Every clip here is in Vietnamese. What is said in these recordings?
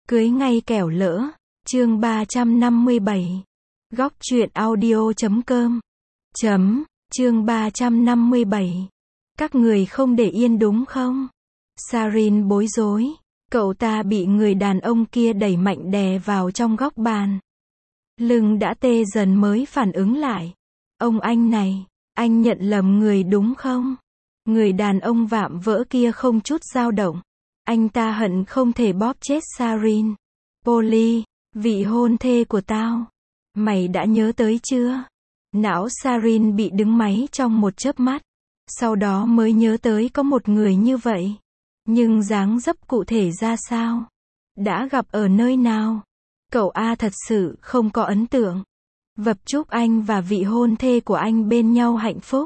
Cưới ngay kẻo lỡ. Chương 357. Góc truyện audio.com. Chương 357. Các người không để yên đúng không? Sarin bối rối. Cậu ta bị người đàn ông kia đẩy mạnh đè vào trong góc bàn. Lưng đã tê dần mới phản ứng lại. Ông anh này, anh nhận lầm người đúng không? Người đàn ông vạm vỡ kia không chút dao động. Anh ta hận không thể bóp chết Sarin. Polly, vị hôn thê của tao. Mày đã nhớ tới chưa? Não Sarin bị đứng máy trong một chớp mắt. Sau đó mới nhớ tới có một người như vậy. Nhưng dáng dấp cụ thể ra sao? Đã gặp ở nơi nào? Cậu A thật sự không có ấn tượng. Vập chúc anh và vị hôn thê của anh bên nhau hạnh phúc.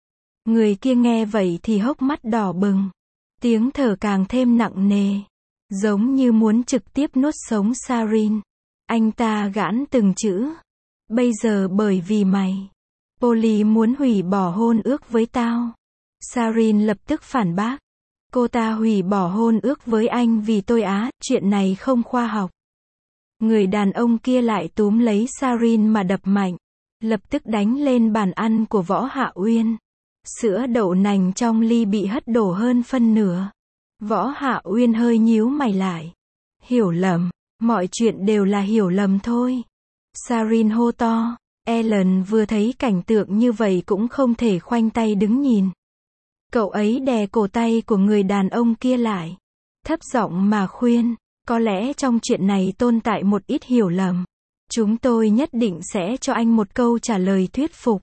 Người kia nghe vậy thì hốc mắt đỏ bừng. Tiếng thở càng thêm nặng nề. Giống như muốn trực tiếp nuốt sống Sarin. Anh ta gãn từng chữ. Bây giờ bởi vì mày, Polly muốn hủy bỏ hôn ước với tao. Sarin lập tức phản bác. Cô ta hủy bỏ hôn ước với anh vì tôi á, chuyện này không khoa học. Người đàn ông kia lại túm lấy Sarin mà đập mạnh. Lập tức đánh lên bàn ăn của Võ Hạ Uyên. Sữa đậu nành trong ly bị hất đổ hơn phân nửa. Võ Hạ Uyên hơi nhíu mày lại. Hiểu lầm, mọi chuyện đều là hiểu lầm thôi. Sarin hô to. Ellen vừa thấy cảnh tượng như vậy cũng không thể khoanh tay đứng nhìn. Cậu ấy đè cổ tay của người đàn ông kia lại. Thấp giọng mà khuyên, có lẽ trong chuyện này tồn tại một ít hiểu lầm. Chúng tôi nhất định sẽ cho anh một câu trả lời thuyết phục.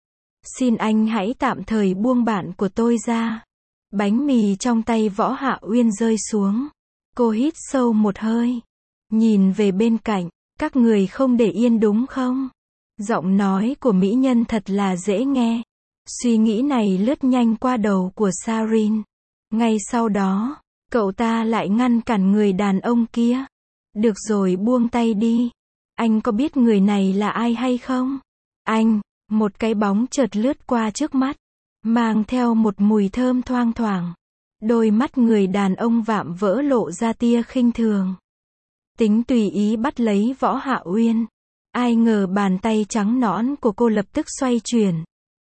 Xin anh hãy tạm thời buông bạn của tôi ra. Bánh mì trong tay Võ Hạ Uyên rơi xuống. Cô hít sâu một hơi. Nhìn về bên cạnh, các người không để yên đúng không? Giọng nói của mỹ nhân thật là dễ nghe. Suy nghĩ này lướt nhanh qua đầu của Sarin. Ngay sau đó, cậu ta lại ngăn cản người đàn ông kia. Được rồi, buông tay đi. Anh có biết người này là ai hay không? Anh, một cái bóng chợt lướt qua trước mắt. Mang theo một mùi thơm thoang thoảng. Đôi mắt người đàn ông vạm vỡ lộ ra tia khinh thường. Tính tùy ý bắt lấy Võ Hạ Uyên. Ai ngờ bàn tay trắng nõn của cô lập tức xoay chuyển.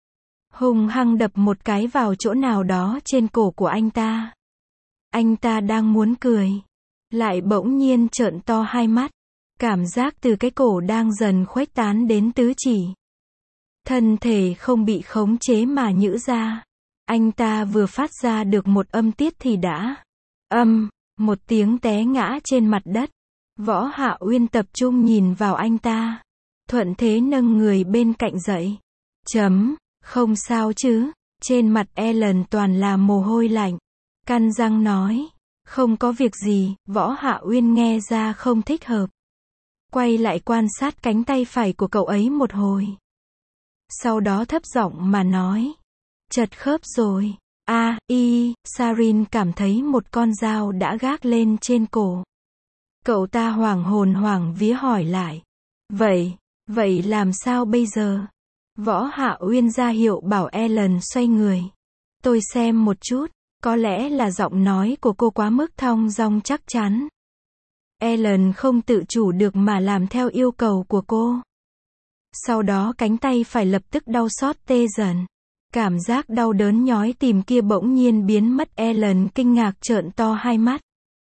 Hung hăng đập một cái vào chỗ nào đó trên cổ của anh ta. Anh ta đang muốn cười. Lại bỗng nhiên trợn to hai mắt. Cảm giác từ cái cổ đang dần khuếch tán đến tứ chỉ. Thân thể không bị khống chế mà nhữ ra. Anh ta vừa phát ra được một âm tiết thì đã một tiếng té ngã trên mặt đất. Võ Hạ Uyên tập trung nhìn vào anh ta. Thuận thế nâng người bên cạnh dậy. Không sao chứ? Trên mặt Ellen toàn là mồ hôi lạnh. Căn răng nói. Không có việc gì. Võ Hạ Uyên nghe ra không thích hợp. Quay lại quan sát cánh tay phải của cậu ấy một hồi. Sau đó thấp giọng mà nói. Chật khớp rồi. Sarin cảm thấy một con dao đã gác lên trên cổ. Cậu ta hoảng hồn hoảng vía hỏi lại. Vậy làm sao bây giờ? Võ Hạ Uyên ra hiệu bảo Ellen xoay người. Tôi xem một chút. Có lẽ là giọng nói của cô quá mức thong dong chắc chắn. Ellen không tự chủ được mà làm theo yêu cầu của cô. Sau đó cánh tay phải lập tức đau xót tê dần. Cảm giác đau đớn nhói tìm kia bỗng nhiên biến mất. Ellen kinh ngạc trợn to hai mắt.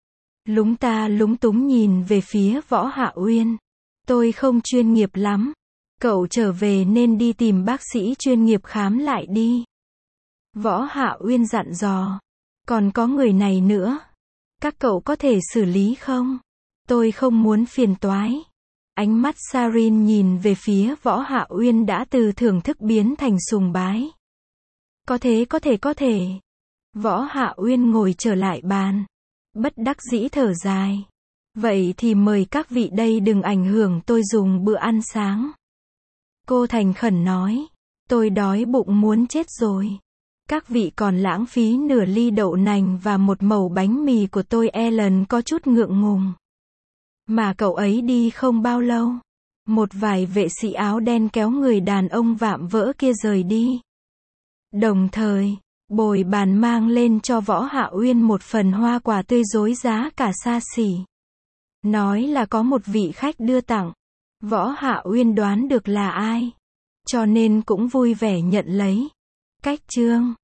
Lúng túng nhìn về phía Võ Hạ Uyên. Tôi không chuyên nghiệp lắm. Cậu trở về nên đi tìm bác sĩ chuyên nghiệp khám lại đi. Võ Hạ Uyên dặn dò. Còn có người này nữa. Các cậu có thể xử lý không? Tôi không muốn phiền toái. Ánh mắt Sarin nhìn về phía Võ Hạ Uyên đã từ thưởng thức biến thành sùng bái. Có thể. Võ Hạ Uyên ngồi trở lại bàn. Bất đắc dĩ thở dài. Vậy thì mời các vị đây đừng ảnh hưởng tôi dùng bữa ăn sáng. Cô thành khẩn nói. Tôi đói bụng muốn chết rồi. Các vị còn lãng phí nửa ly đậu nành và một mẩu bánh mì của tôi. Ellen có chút ngượng ngùng. Mà cậu ấy đi không bao lâu. Một vài vệ sĩ áo đen kéo người đàn ông vạm vỡ kia rời đi. Đồng thời, bồi bàn mang lên cho Võ Hạ Uyên một phần hoa quả tươi rối giá cả xa xỉ. Nói là có một vị khách đưa tặng. Võ Hạ Uyên đoán được là ai, cho nên cũng vui vẻ nhận lấy. Cách chương